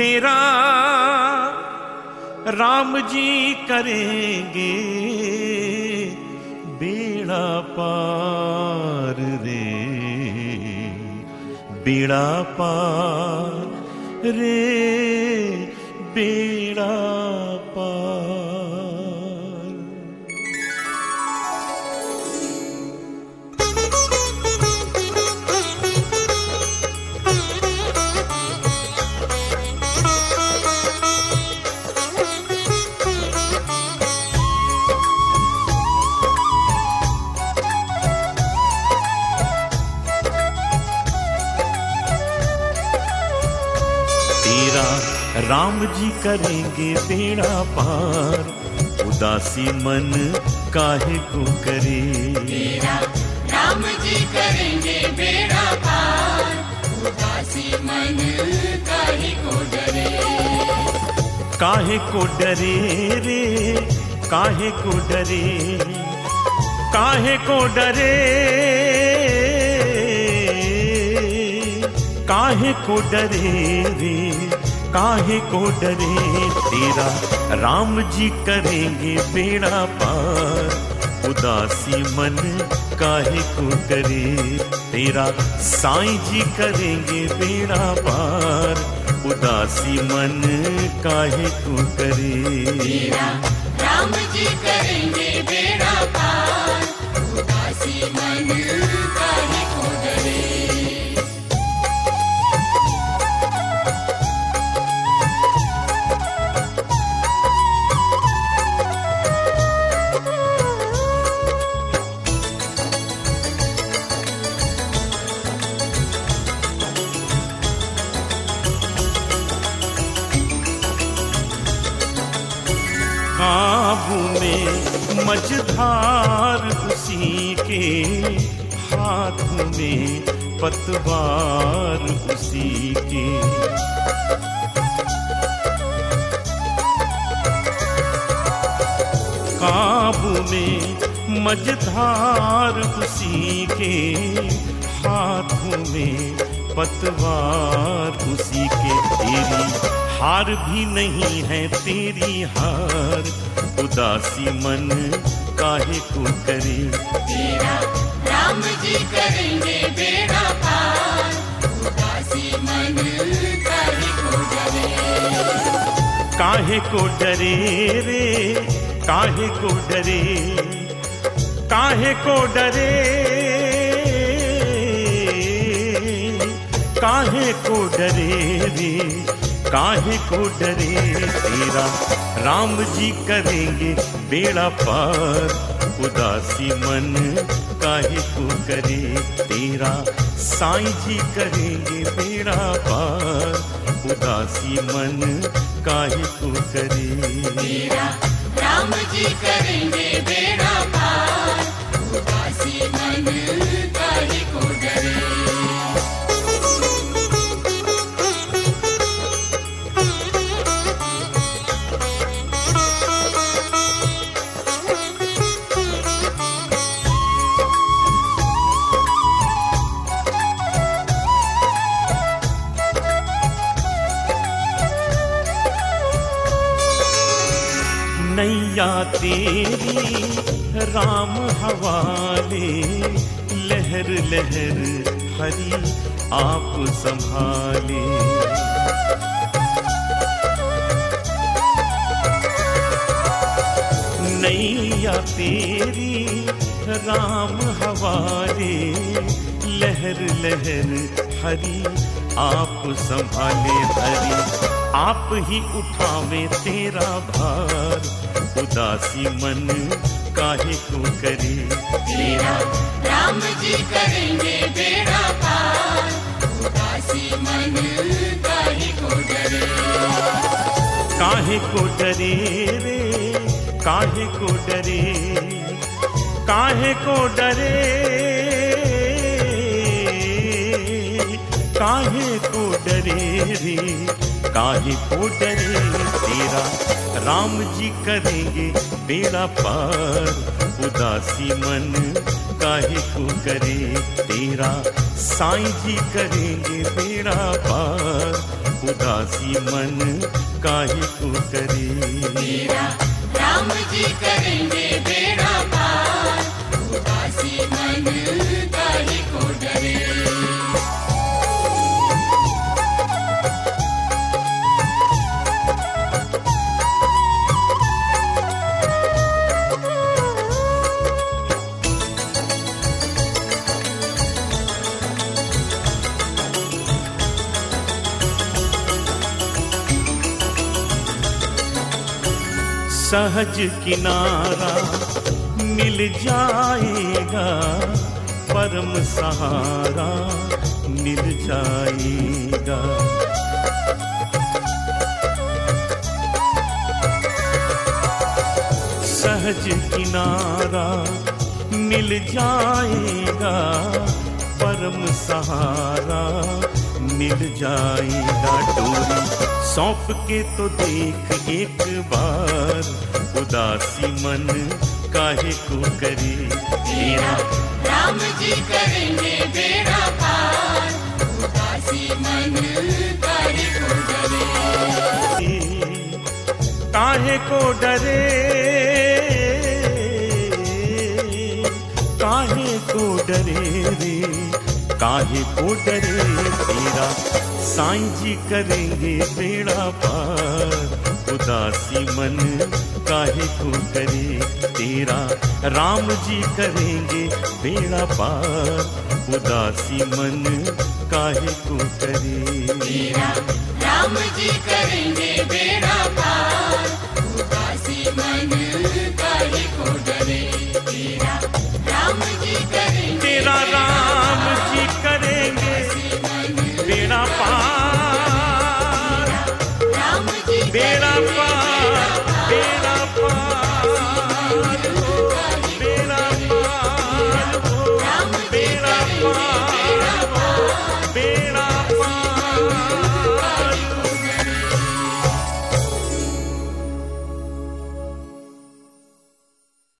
तेरा राम जी करेंगे बेड़ा पार रे, बेड़ा पार रे, बेड़ा पार। तेरा राम जी करेंगे बेड़ा पार, उदासी मन काहे को करे। तेरा राम जी करेंगे बेड़ा पार, उदासी मन काहे को डरे। काहे को डरे रे, काहे को डरे, काहे को डरे, काहे को डरे रे, काहे को डरे। तेरा राम जी करेंगे बेड़ा पार, उदासी मन काहे को करे। तेरा साईं जी करेंगे बेड़ा पार, उदासी मन काहे को करे। तेरा राम जी करेंगे बेड़ा पार, उदासी मन काहे को डरे। काबू में मझधार उसी के, हाथ में पतवार उसी के। काबू में मझधार उसी के, हाथों में पतवार उसी के। तेरी हार भी नहीं है तेरी हार, उदासी मन काहे को करे। तेरा राम जी करेंगे बेड़ा पार, उदासी मन काहे को डरे। काहे को डरे रे, काहे को डरे, काहे को डरे, काहे को डरे रे, काहे को डरे। तेरा राम जी करेंगे बेड़ा पार, उदासी मन काहे को करे। तेरा साईं जी करेंगे बेड़ा पार, उदासी मन काहे को करे। तेरा राम जी करेंगे बेड़ा पार, उदासी मन काहे को डरे। नैया तेरी राम हवाले, लहर लहर हरि आप संभाले। नैया तेरी राम हवाले, लहर लहर हरि आप संभाले। हरि आप ही उठावे तेरा भार, उदासी मन काहे को करे। तेरा राम जी करेंगे बेड़ा पार, उदासी मन काहे को डरे। काहे को डरे रे, काहे को डरे, काहे को डरे, काहे को डरे रे, काहे को डरे। तेरा राम जी करेंगे बेड़ा पार, उदासी मन काहे को करे, तेरा साईं जी करेंगे बेड़ा पार, उदासी मन काहे को करे। तेरा राम जी करेंगे बेड़ा पार, उदासी मन काहे को डरे। सहज किनारा मिल जाएगा, परम सहारा मिल जाएगा। सहज किनारा मिल जाएगा, परम सहारा मिल जाएगा। डोरी सौंप के तो देख एक बार, उदासी मन काहे को करे। तेरा राम जी करेंगे बेड़ा पार, उदासी मन काहे को डरे। काहे को डरे, काहे को डरे रे, काहे को डरे, तेरा साईं जी करेंगे बेड़ा पार, उदासी मन काहे को करे। तेरा राम जी करेंगे बेड़ा पार, उदासी मन काहे को करे। तेरा राम जी करेंगे बेड़ा पार, उदासी मन काहे को डरे। तेरा राम जी करेंगे